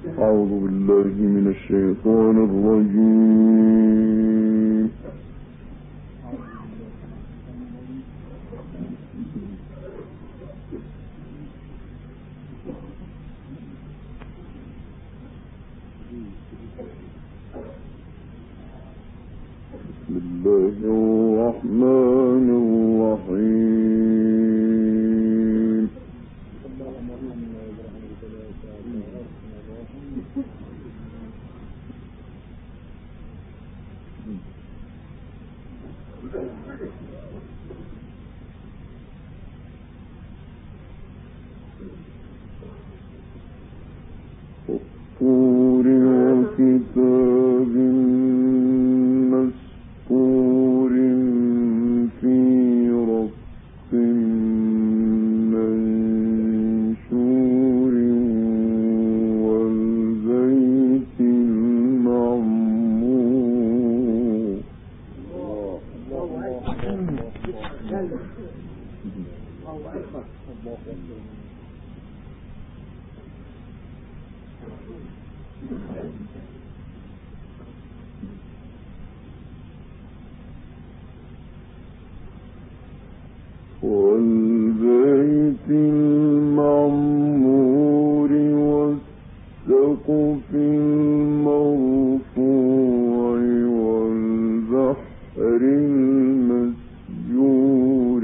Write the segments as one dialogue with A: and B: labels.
A: أعوذ بالله من الشيطان الرجيم. بسم الله الرحمن الرحيم. والطور وكتاب مسطور في رق منشور والبيت المعمور. والبيت المعمور والسقف المرفوع والبحر المسجور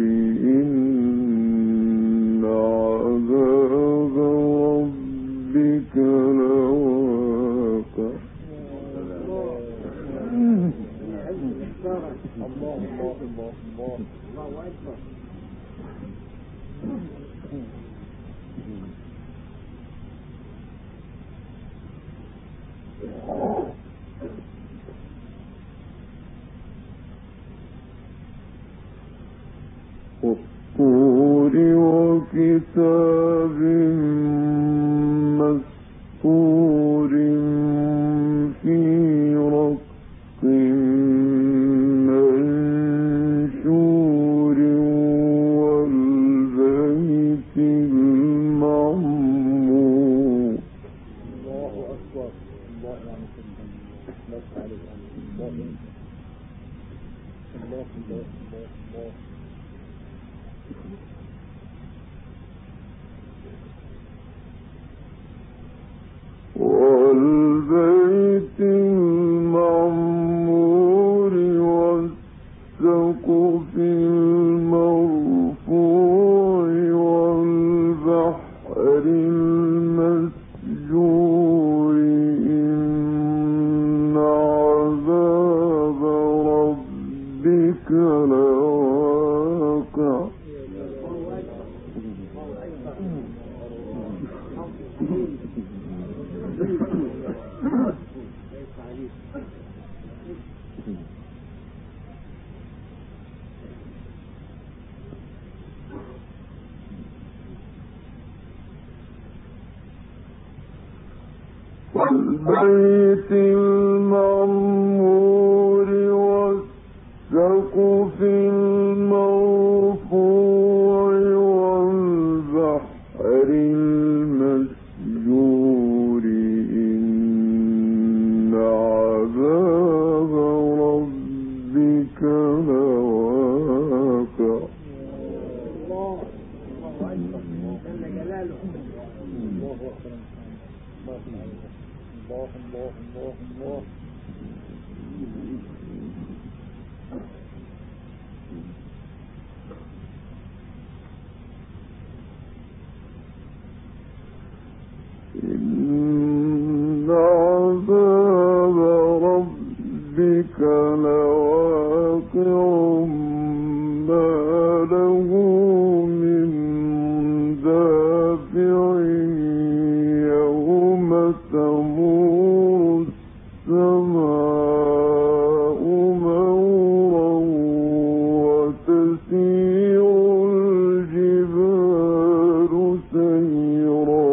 A: إن عذاب ربك لواقع. والطور وكتاب مسطور في رق منشور والبيت المعمور. الله أكبر. الله يعني الله عليك. الله الله الله. والبيت المعمور والسقف المرفوع والبحر المسجور إن عذاب ربك لواقع. والبيت المعمور والسقف المرفوع والبحر المسجور إن عذاب ربك لواقع. الله أكبر. جل جلاله. الله أكبر. الله الله الله الله. إن عذاب ربك لواقع ما له من دافع يوم تمور السماء مورا وتسير الجبال سيرا.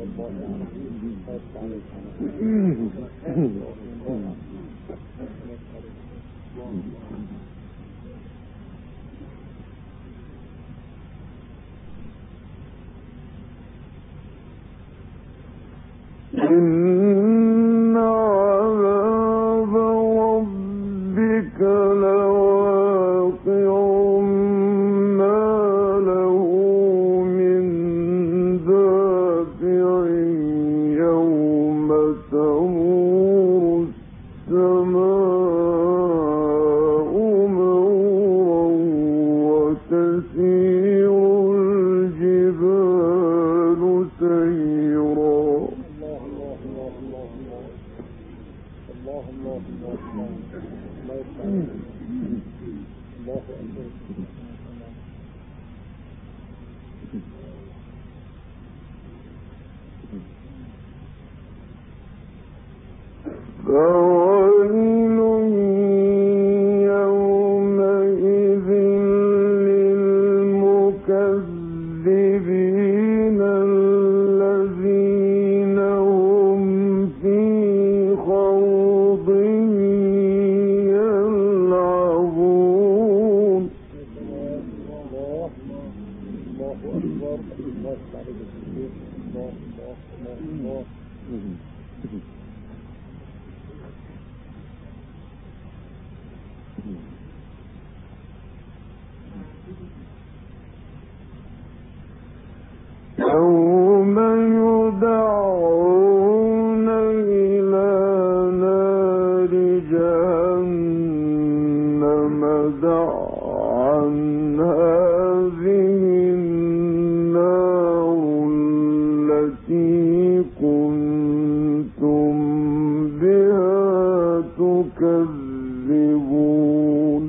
A: إن عذاب ربك لواقع ما له من دافع يوم تمور السماء مورا وتسير الجبال سيرا. فويل يومئذ للمكذبين الذين هم في خوض يلعبون. يوم يدعون إلى نار جهنم دعا هذه النار التي كنتم بها تكذبون.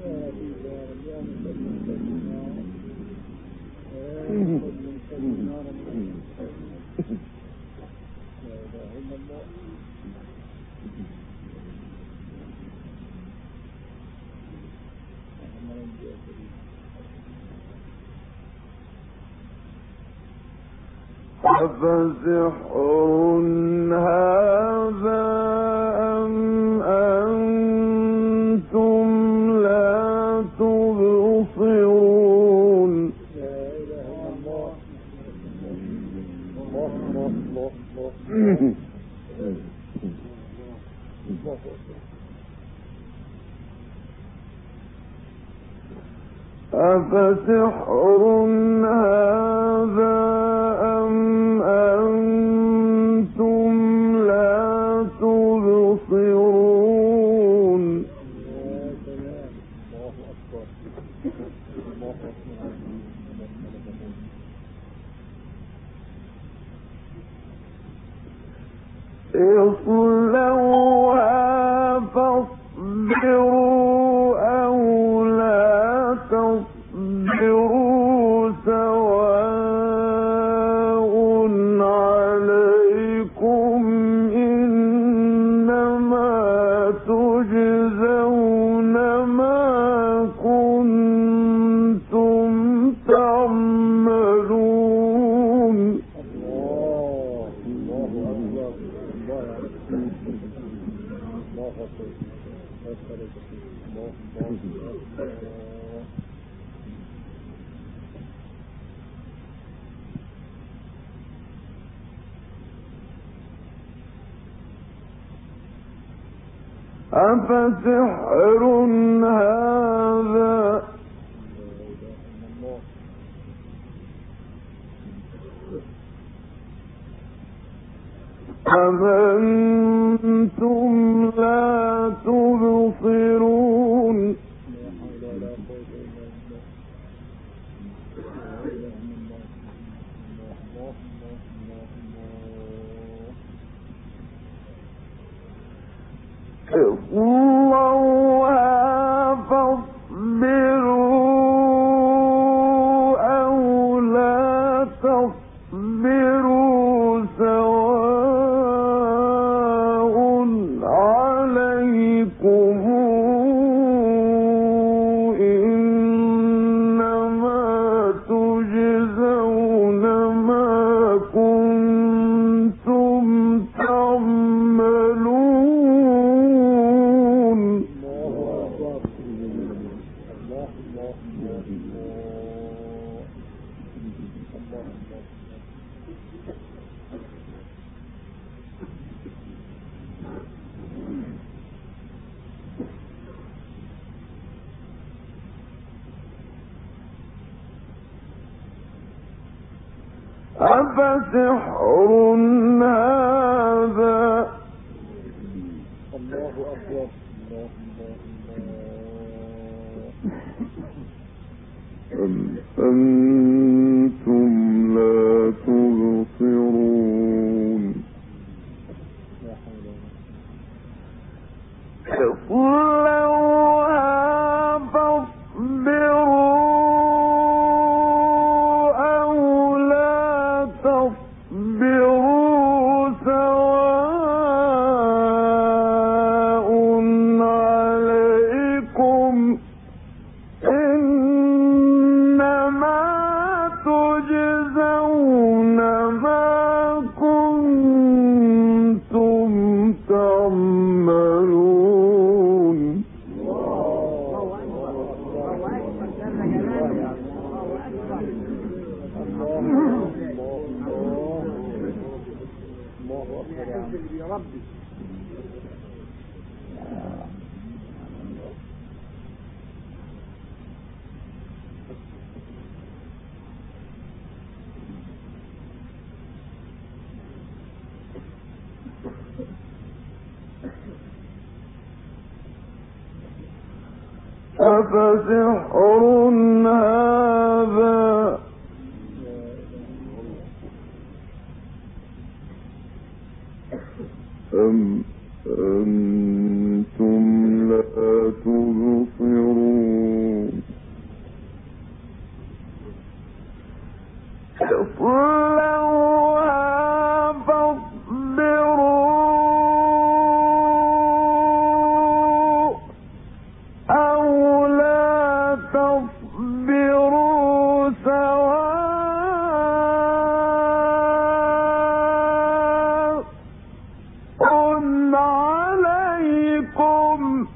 A: أفسحر هذا أم أنتم لا تبصرون. أفسحر هذا أم أنتم لا تبصرون. اصلوها فاصبروا أو لا تصبروا سواء عليكم إنما تجزون ما كنتم تعملون. أفسحر هذا أم أنتم لا تبصرون. اصلوها فاصبروا أو لا تصبروا سواء عليكم إنما تجزون ما كنتم أفسحر هذا
B: الله أكبر
A: أم أنتم لا تبصرون اصلوها فاصبروا أو لا تصبروا سواء عليكم إنما تجزون ما كنتم تعملون
B: يا ربي
A: أفسحر هذا أم أنتم لا تبصرون اصلوها فاصبروا أو لا تصبروا سواء عليكم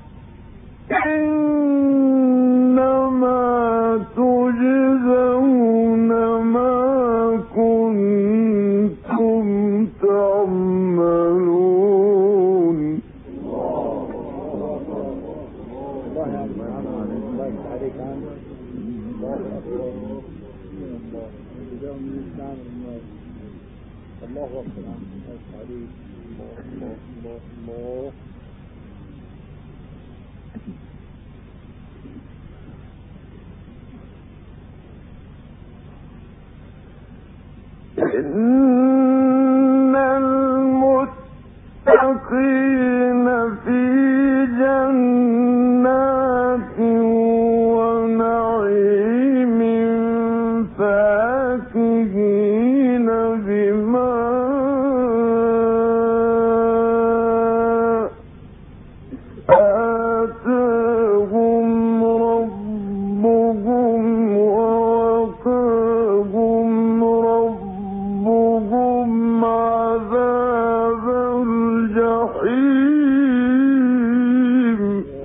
A: إنما تجزون ما كنتم تعملون
B: الله أكبر عليك الله
A: إن المتقين في جنات ونعيم فاكهين بما آتاهم ربهم ووقاهم ربهم عذاب الجحيم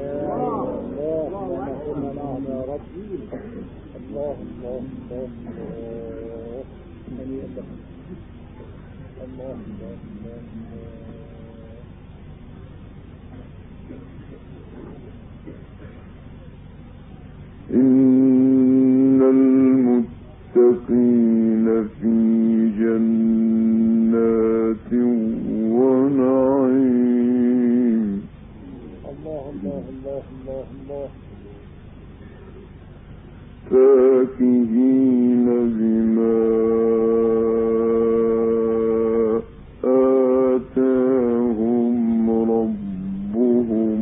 B: نعم يا ربي الله
A: إن المتقين في جنات ونعيم
B: الله
A: فاكهين بما آتاهم ربهم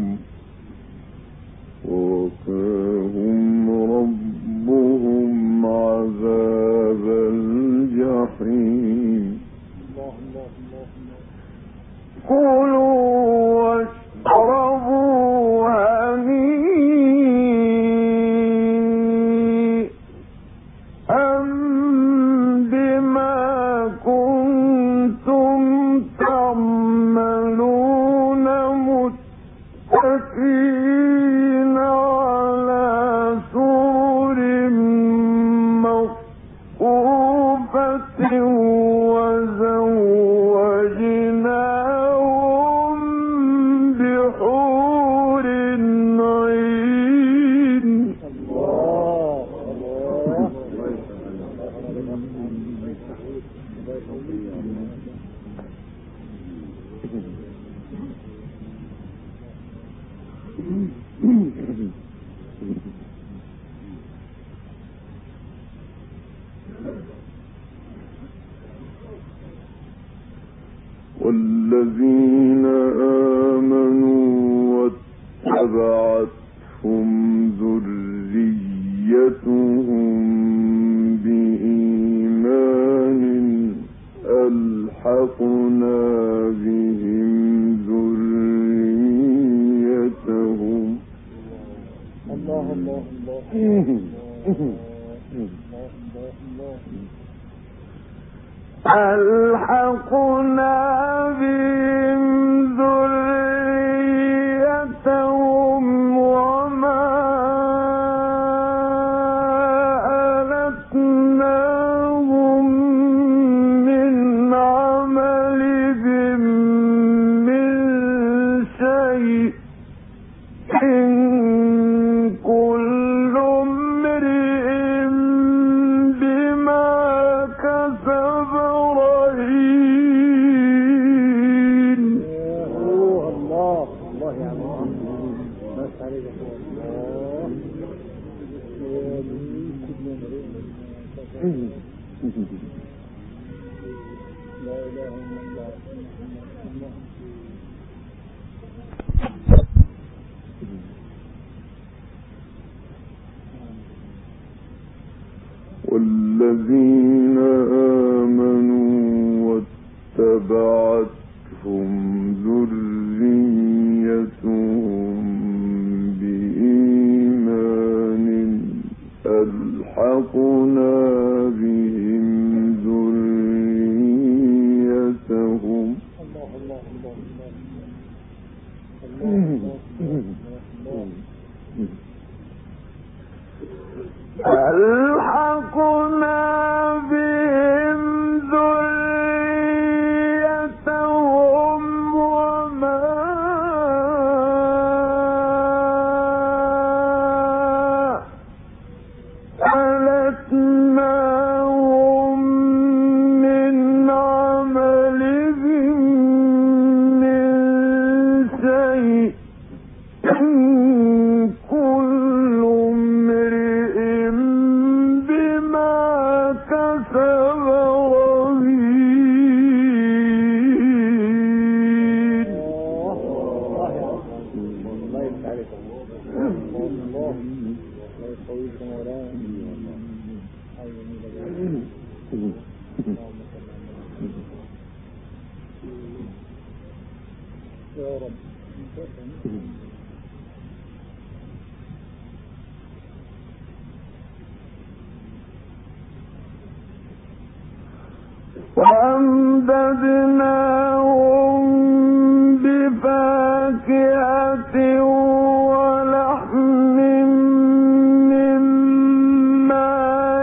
A: ووقاهم ربهم عذاب الجحيم كلوا واشربوا هنيئا بما كنتم تعملون متكئين على سرر مصفوفة وزوجناهم بحور والذين آمنوا واتبعتهم ذريتهم بإيمان ألحقنا بهم ذريتهم.
B: الله الله الله
A: ألحقنا بهم ذريتهم وما ألتناهم من عملهم من شيء كل امرئ بما كسب رهين.
B: الله الله يا الله بس عليك الله لا إله إلا الله.
A: والذين آمنوا واتبعتهم ذريتهم بإيمان ألحقنا بهم ذريتهم.
B: الله الله الله الله
A: ألحقنا بهم ذريتهم وما ألتناهم من عملهم من شيء كل امرئ بما كسب رهين.
B: الله يفتح عليك الله الله يقويك مولانا. يا رب
A: وأمددناهم بفاكهة ولحم مما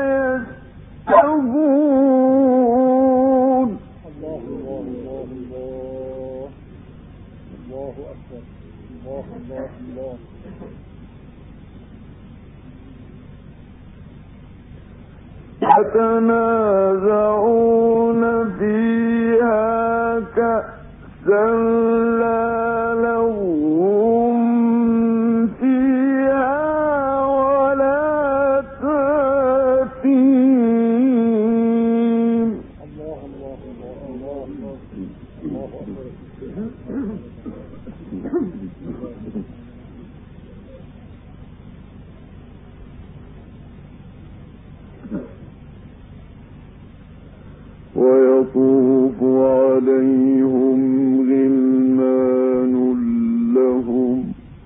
A: يشتهون.
B: الله الله الله الله الله أكبر الله الله الله.
A: يتنازعون فيها كأسا لا لهم فيها ولا تأثيم.
B: الله الله الله الله الله أكبر.
A: ويطوف عليهم غلمان لهم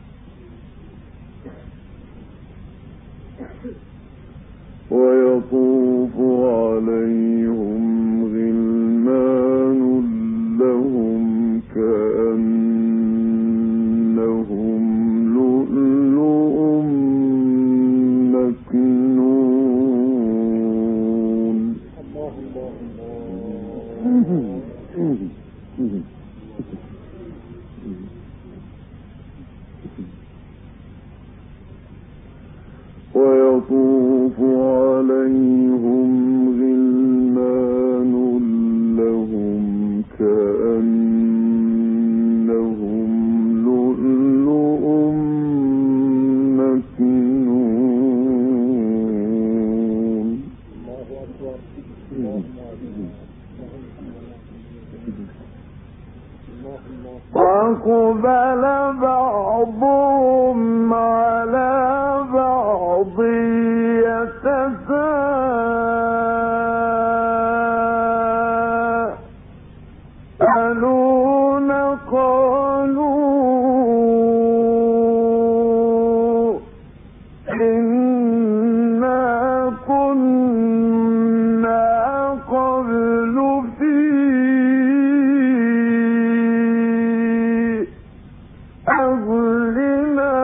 A: ويطوف عليهم غلمان لهم كأنهم لؤلؤ مكنون.
B: الله الله
A: ويطوف عليهم غلمان لهم كأنهم وأقبل بعضهم على بعض يتساءلون قالوا إنا كنا قبل في أهلنا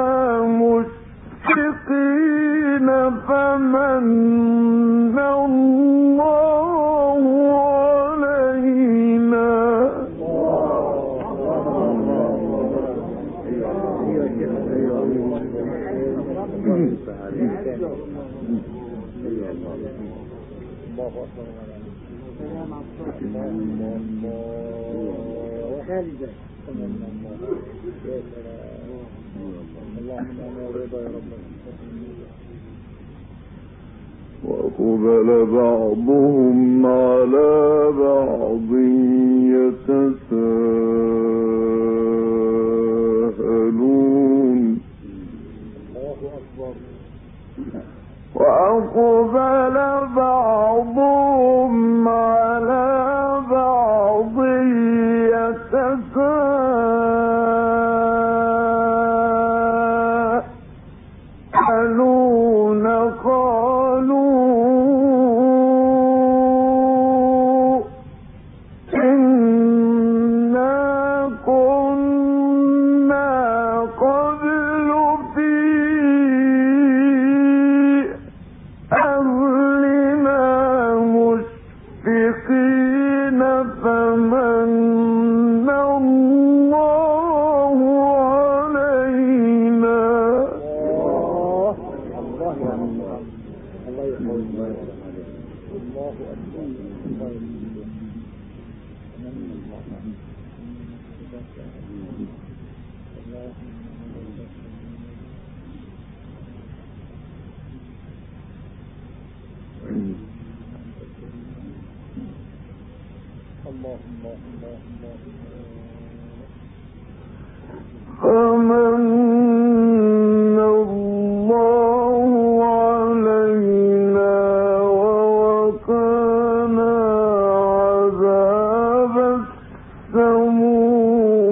A: مشفقين فمن الله علينا وأقبل بعضهم على بعض يتساءلون وأقبل بعضهم على بعض يتساءلون قالوا إنا كنا قبل في أهلنا مشفقين فمن الله علينا فمن الله علينا ووقانا عذاب السموم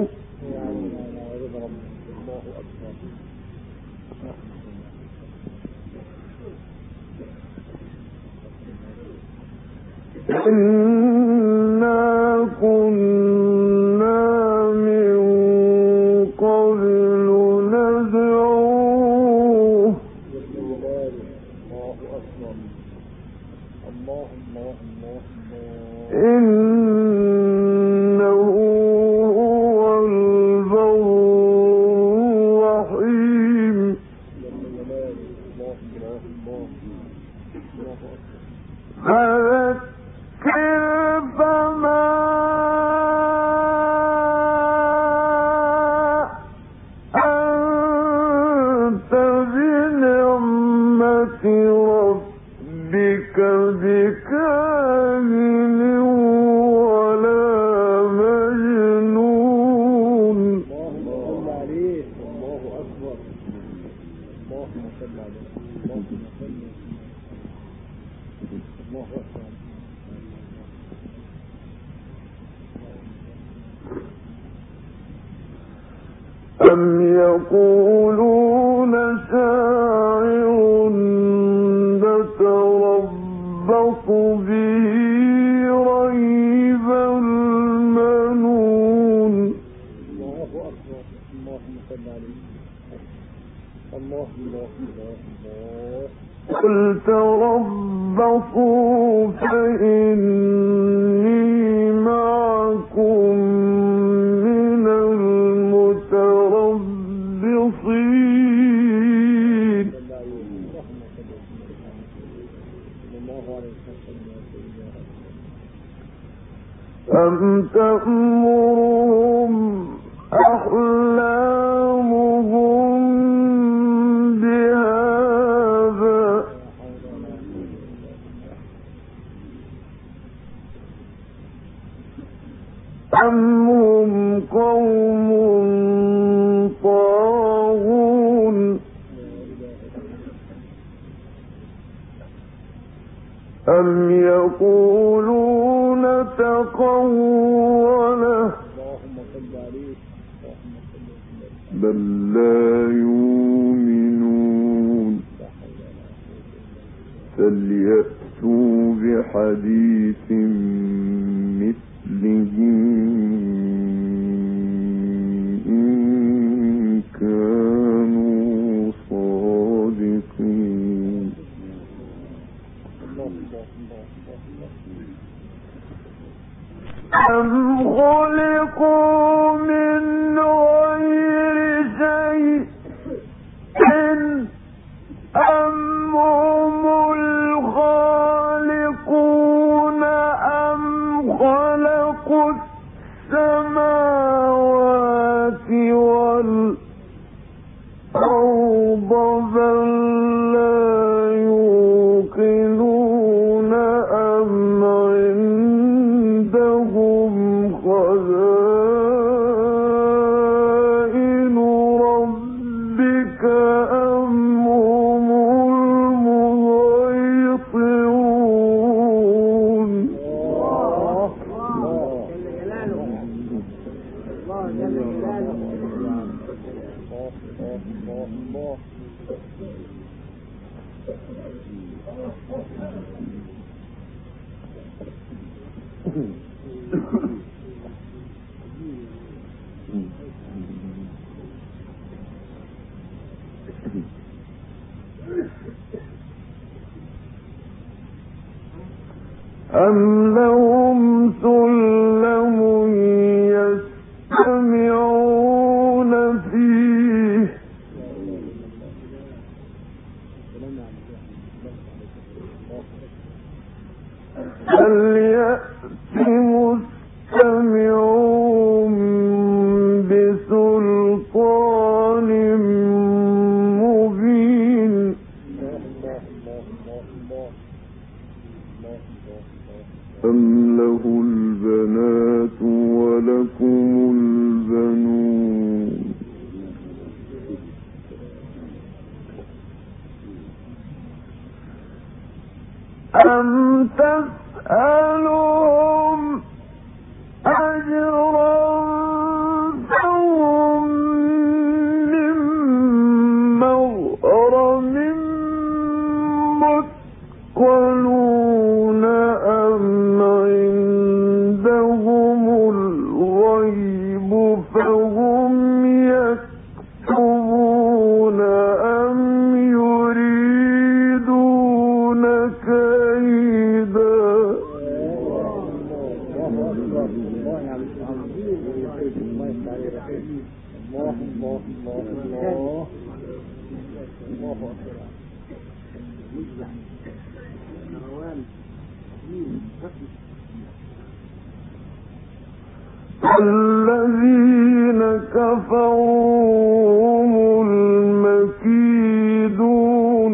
A: إنا كنا من قبل ندعوه إنه هو البر الرحيم فذكر فما أنت بنعمة ربك بكاهن ولا مجنون أم يقولون شاعر نتربص به ريب المنون قل تربصوا فإني معكم من المتربصين أم تأمرهم أحلامهم بهذا أم هم قوم طاغون أم يقولون تقوله بل لا يؤمنون فليأتوا بحديث مثله إن كانوا صادقين أم خلقوا من غير شيء أم هم الخالقون أم خلقوا السماوات والأرض بل لا يوقنون أم عندهم خزائن ربك أم هم المسيطرون أم لهم سلم يستمعون فيه فليأت مستمعون بسلطان مبين أم له البنات ولكم البنون أم تسألهم أجرا فهم من مغرم مثقلون أم عندهم الغيب فهم يكتبون أم يريدون كيدا الذين كفروا هم المكيدون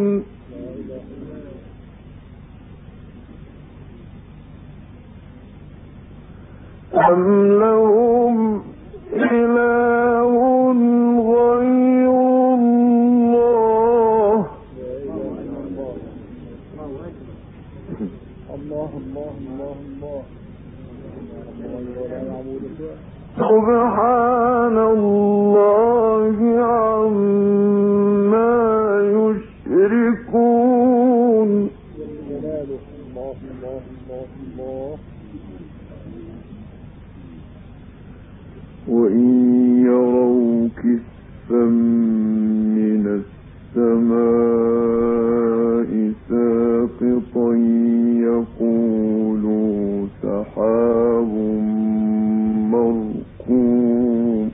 A: أم لهم إله غير الله سبحان الله عما يشركون وإن يروا كسفا من السماء ساقطا يقولوا سحاب مركوم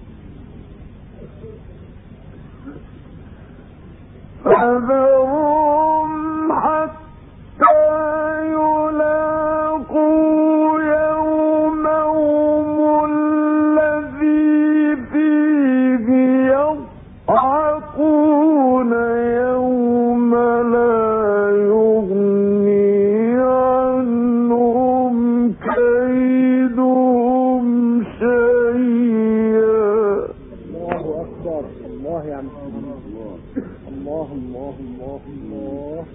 A: فذرهم حتى يلاقوا يومهم الذي فيه يصدقون
B: الله الله الله.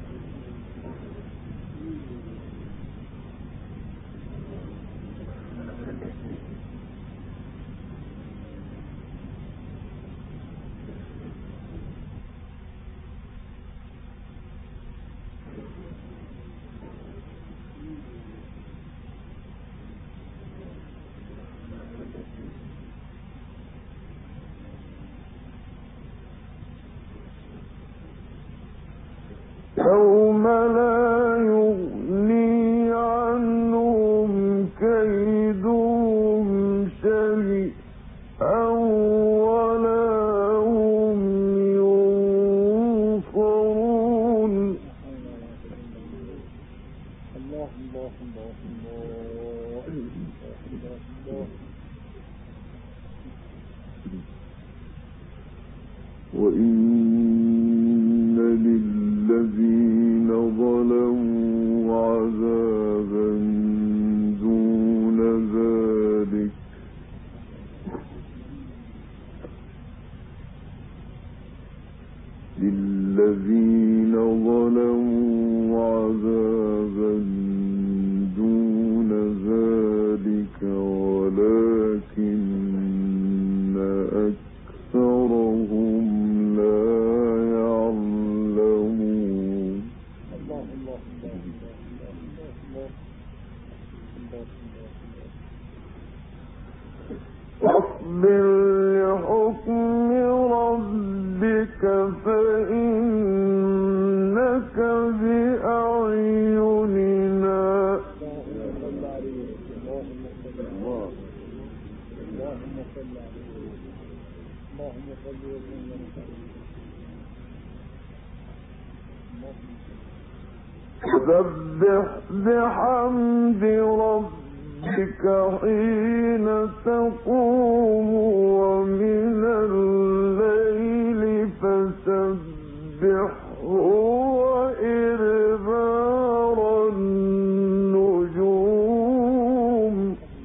A: يوم لا يغني عنهم كيدهم شيئا ولا هم ينصرون.
B: الله الله الله الله الله.
A: وإن للذين ظلموا عذابا دون ذلك ولكن أكثرهم لا يعلمون.
B: الله الله الله الله الله.
A: واصبر لحكم ربك فإنك بأعيننا. فسبح بحمد ربك حين تقوم ومن الليل فسبحه وإدبار النجوم.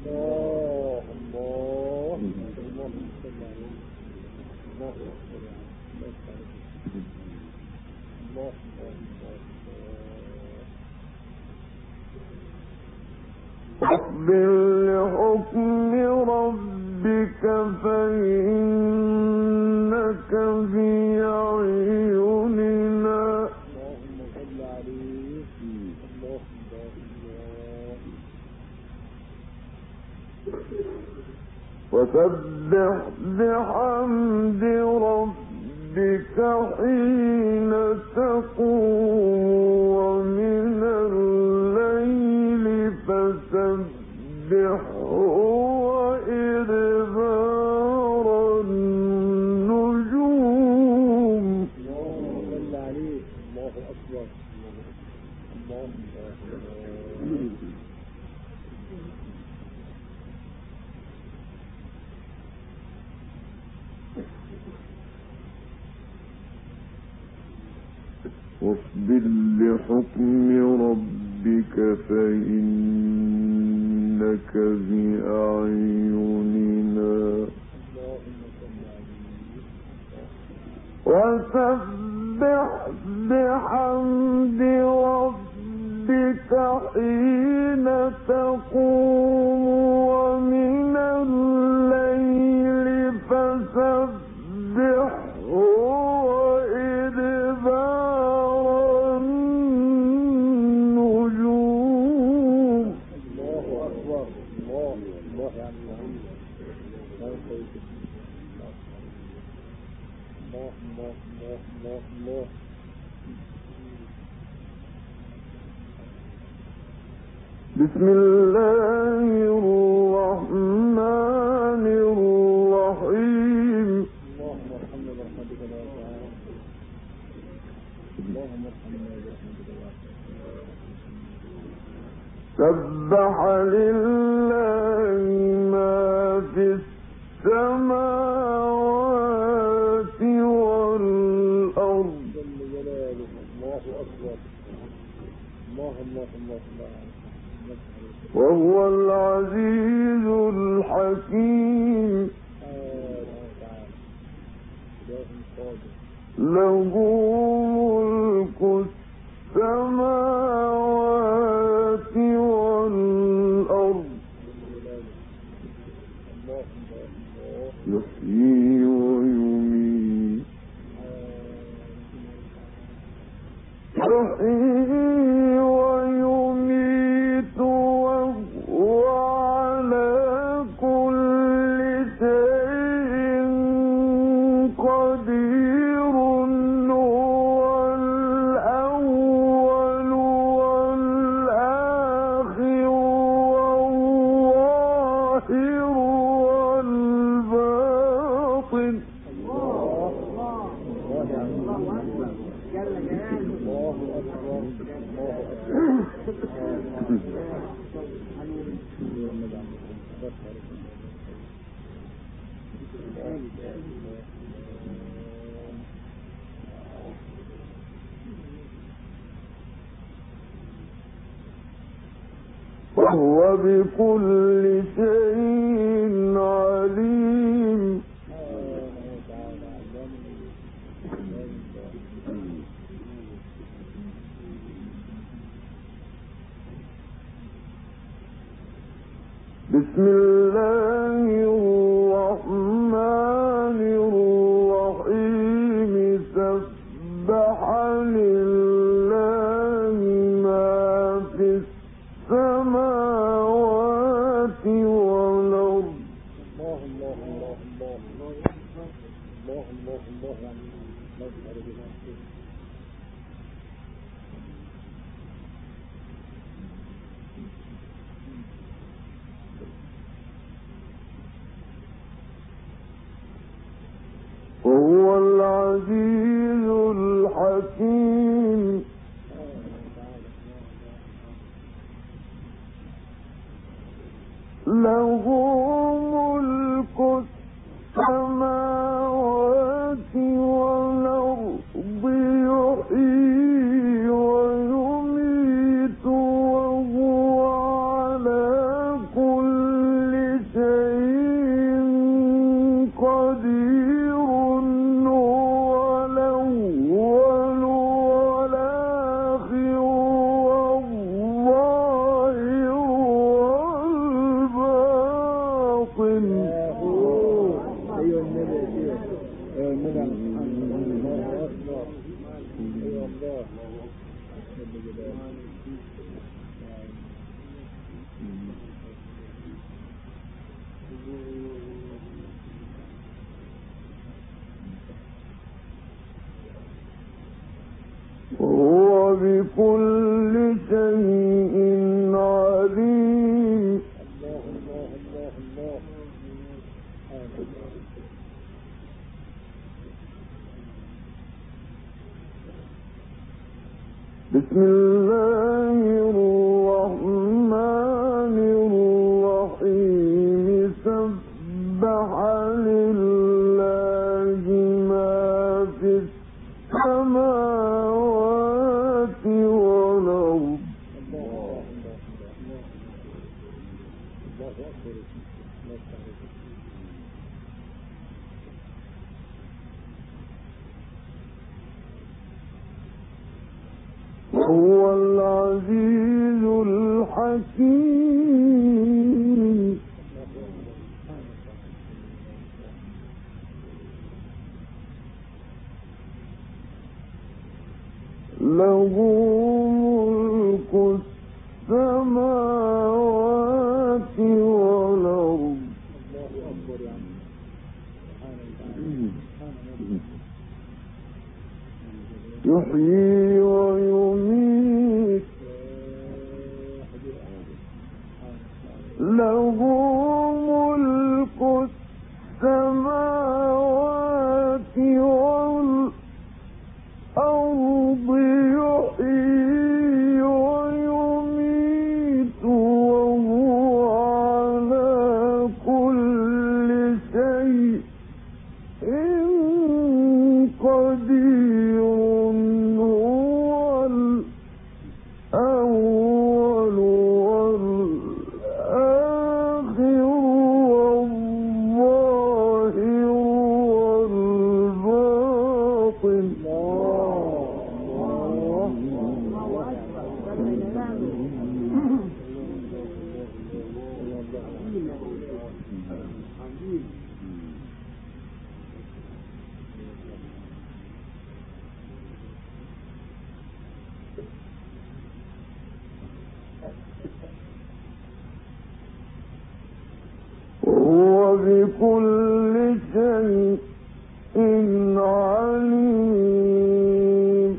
A: واصبر لحكم ربك فإنك بأعيننا. وسبح بحمد ربك حين تقوم ومن الليل فسبحه وإدبار النجوم.
B: الله أكبر.
A: واصبر لحكم ربك فإنك بأعيننا. وسبح بحمد ربك حين تقوم ومن الليل فسبحه وإدبار النجوم.
B: الله أكبر. الله الله يعني الله الله الله الله.
A: بسم الله الرحمن الرحيم.
B: اللهم ارحمنا برحمتك يا تعالى. اللهم ارحمنا برحمتك يا
A: سبح لله ما في السماوات والأرض.
B: جل جلاله. الله أكبر. الله الله الله الله.
A: وهو العزيز الحكيم. له ملك السماوات والأرض يحيي ويميت وهو على كل شيء قدير هو الأول والآخر والظاهر والباطن وهو بكل شيء عليم بسم الله الرحمن الرحيم سبح لله ما في السماوات والأرض وهو العزيز الحكيم له ملك السماوات والأرض يحيي ويميت وهو على كل شيء قدير هو الأول والآخر والظاهر والباطن
B: أيها النبي الله أكبر أيها الله
A: وهو بكل شيء عليم بسم الله الرحمن الرحيم سبح لله ما في السماوات والأرض وهو العزيز الحكيم له ملك السماوات والأرض يحيي ويميت له ملك السماوات والأرض يحيي ويميت وهو على كل شيء قدير هو بكل شيء عليم.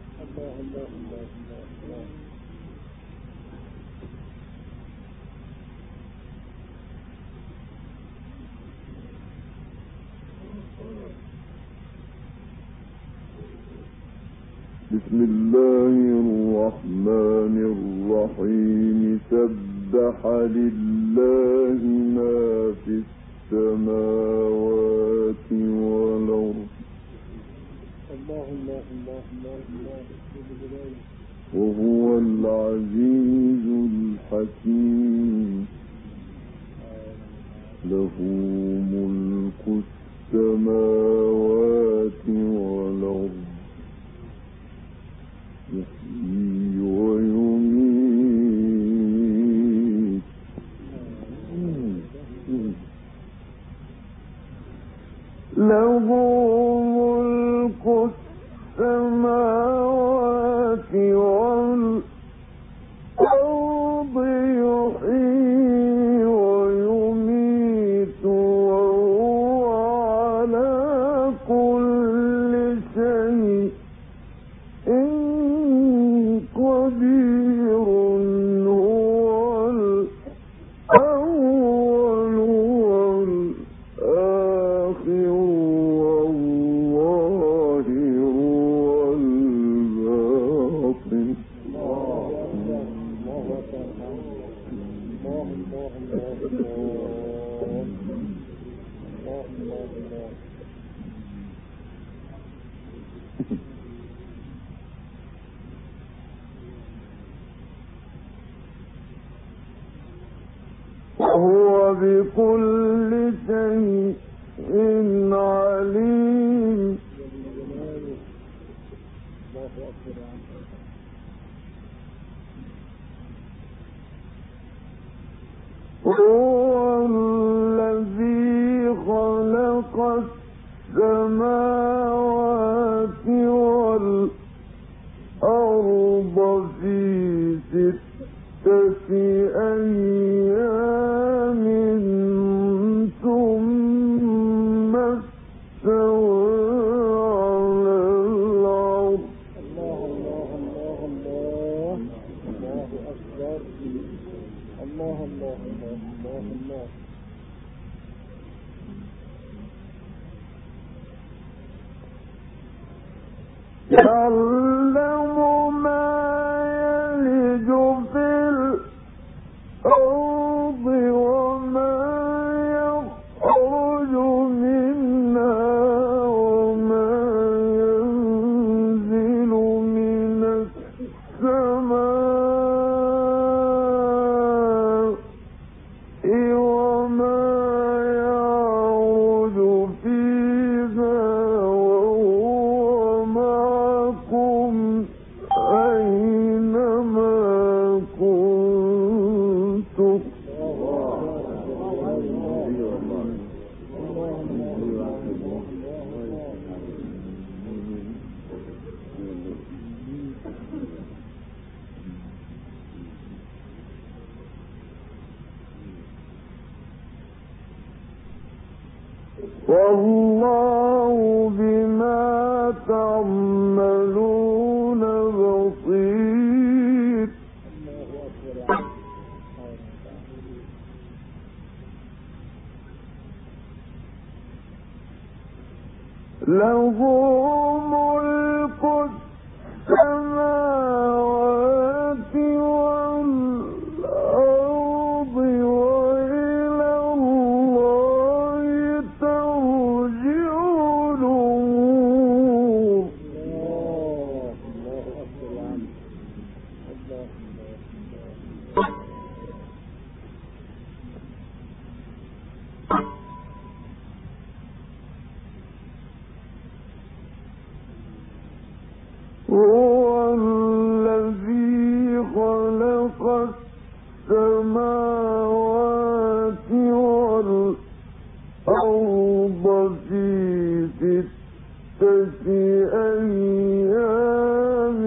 A: بسم الله الرحمن الرحيم. سبح لله ما في السماوات والأرض وهو العزيز الحكيم. له ملك السماوات والأرض يحيي ويميت. له ملك السماوات والأرض يحيي ويميت وهو على كل شيء قدير. هو الأول والآخر والظاهر والباطن. وهو بكل شيء عليم. هو الذي خلق السماوات والأرض في 6 أيام ثم استوى على العرش. يعلم ما يلج في الأرض وما يخرج منها وما ينزل من السماء وما يعرج فيها وهو معكم أينما كنتم. والله بما تعملون بصير. له ملك السماوات والأرض وإلى الله ترجع الأمور. هو الذي خلق السماوات والأرض في 6 أيام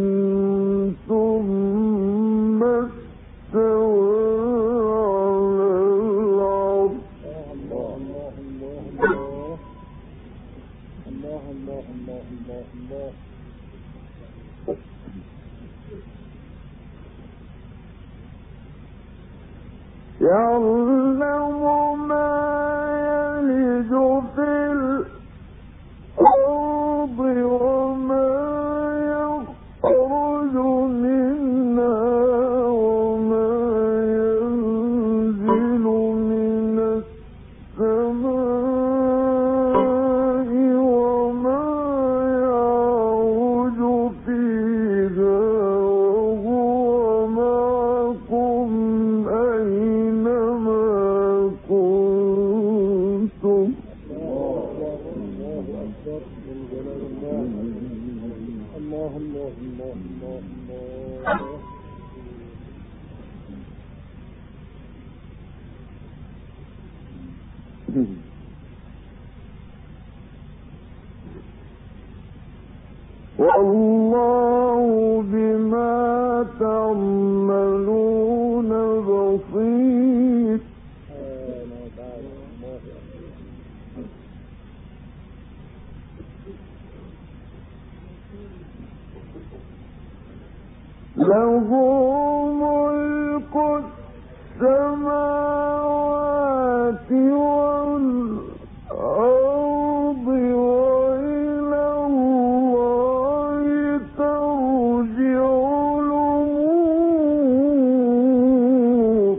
A: ثم استوى على العرش. يعلم ما يلج في الأرض وما يخرج منها وما ينزل من السماء وما يعرج فيها وهو معكم أينما كنتم. والله بما تعملون بصير. له ملك السماوات والأرض وإلى الله ترجع الأمور.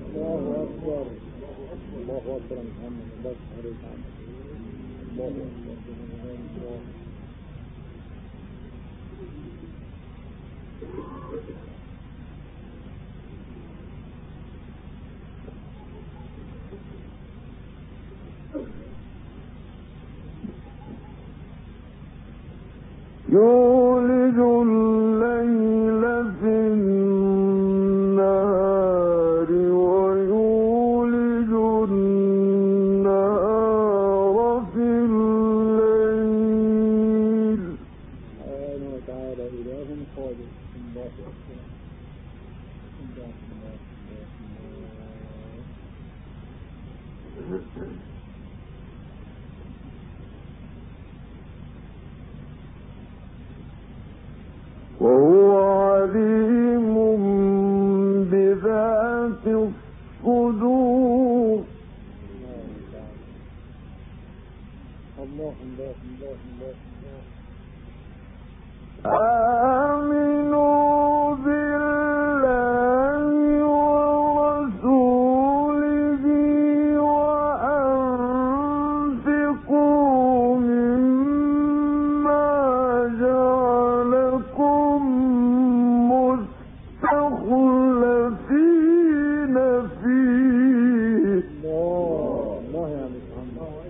A: يولج الليل في النهار ويولج النهار في الليل.
B: سبحانه وتعالى إله قادر.
A: وهو عليم بذات الصدور. آمنوا بالله ورسوله وأنفقوا مما جعلكم مستخلفين فيه.
B: الله يا محمد.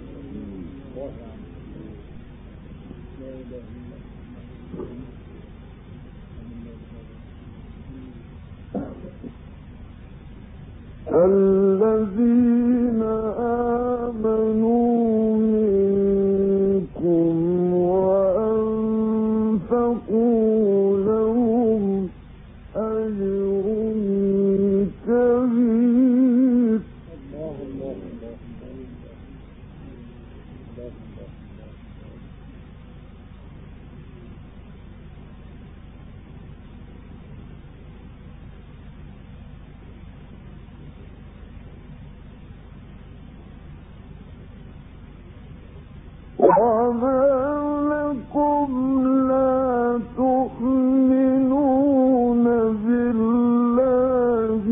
A: الذين آمنوا منكم وأنفقوا لهم أجر كبير. وما لكم لا تؤمنون بالله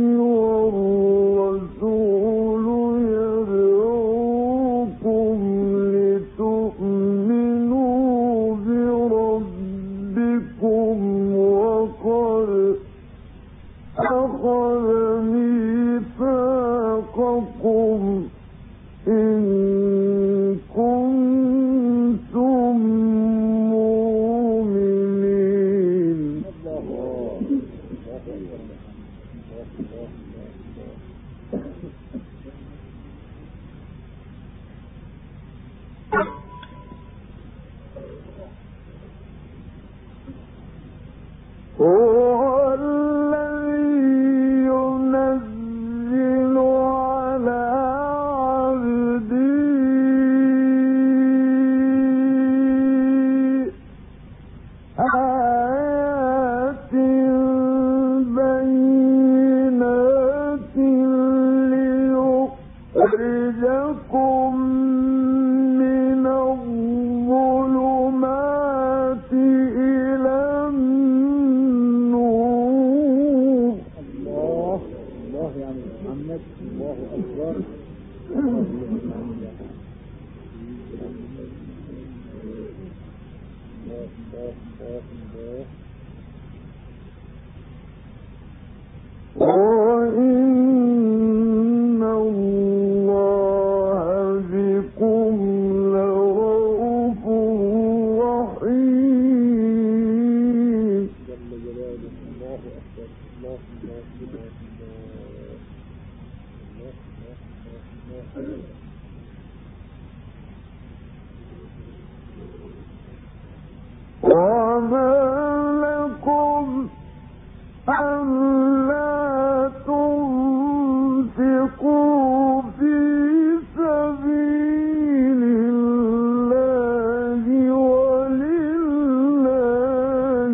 A: والرسول يدعوكم لتؤمنوا بربكم وقد أخذ ميثاقكم إن كنتم مؤمنين. هو الذي ينزل على عبده لكم من الظلمات إلى النور.
B: الله الله يعني محمد الله أكبر.
A: وإن الله بكم لرءوف رحيم.
B: جل جلاله الله أكبر. الله الله الله الله.
A: وما لكم ألا تنفقوا في سبيل الله ولله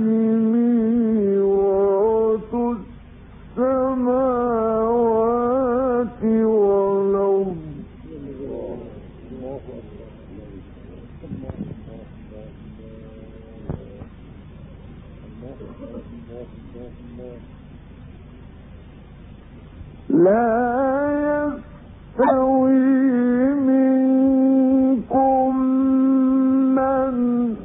A: ميراث السماوات والأرض. لا يستوي منكم من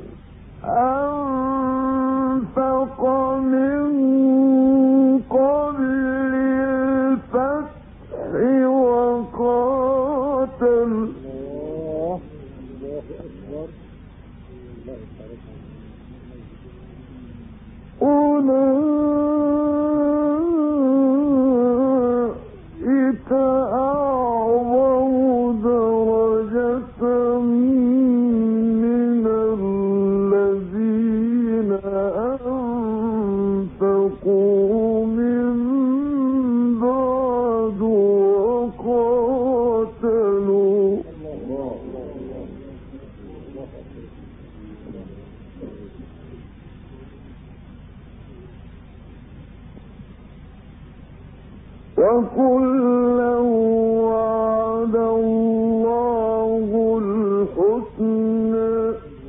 A: أنفق من قبل الفتح وقاتل أولئك أعظم درجة من الذين أنفقوا من بعد وقاتلوا. وكلا وعد الله الحسنى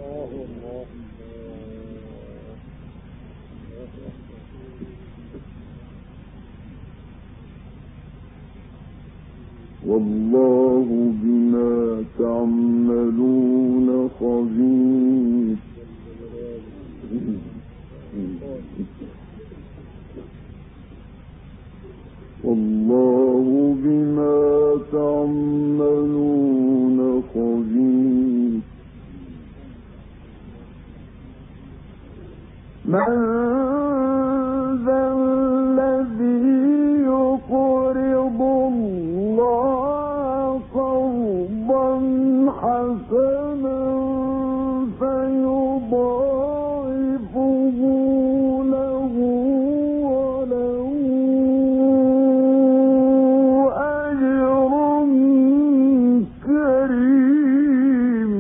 A: والله بما تعملون خبير. والله بما تعملون خبير. من ذا الذي يقرض الله قرضا حسنا فيضاعفه له وله أجر كريم.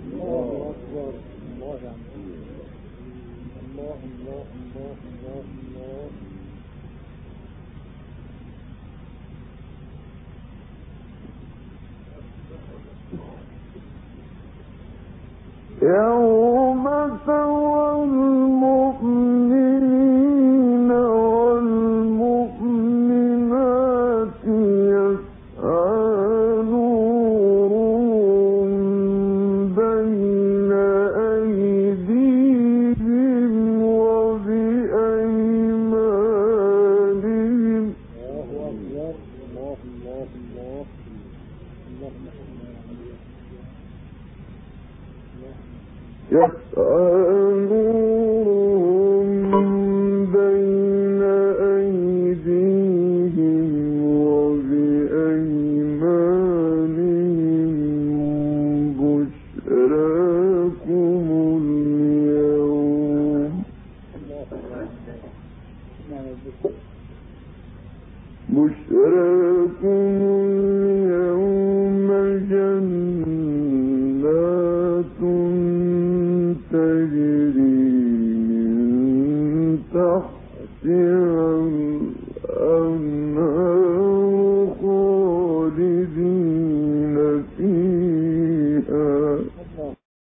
A: يوم ترى المؤمنين والمؤمنات يسعى نورهم بين أيديهم وبأيمانهم. يسعى نورهم بين أيديهم وبأيمانهم بشراكم اليوم جنات تجري من تحتها الأنهار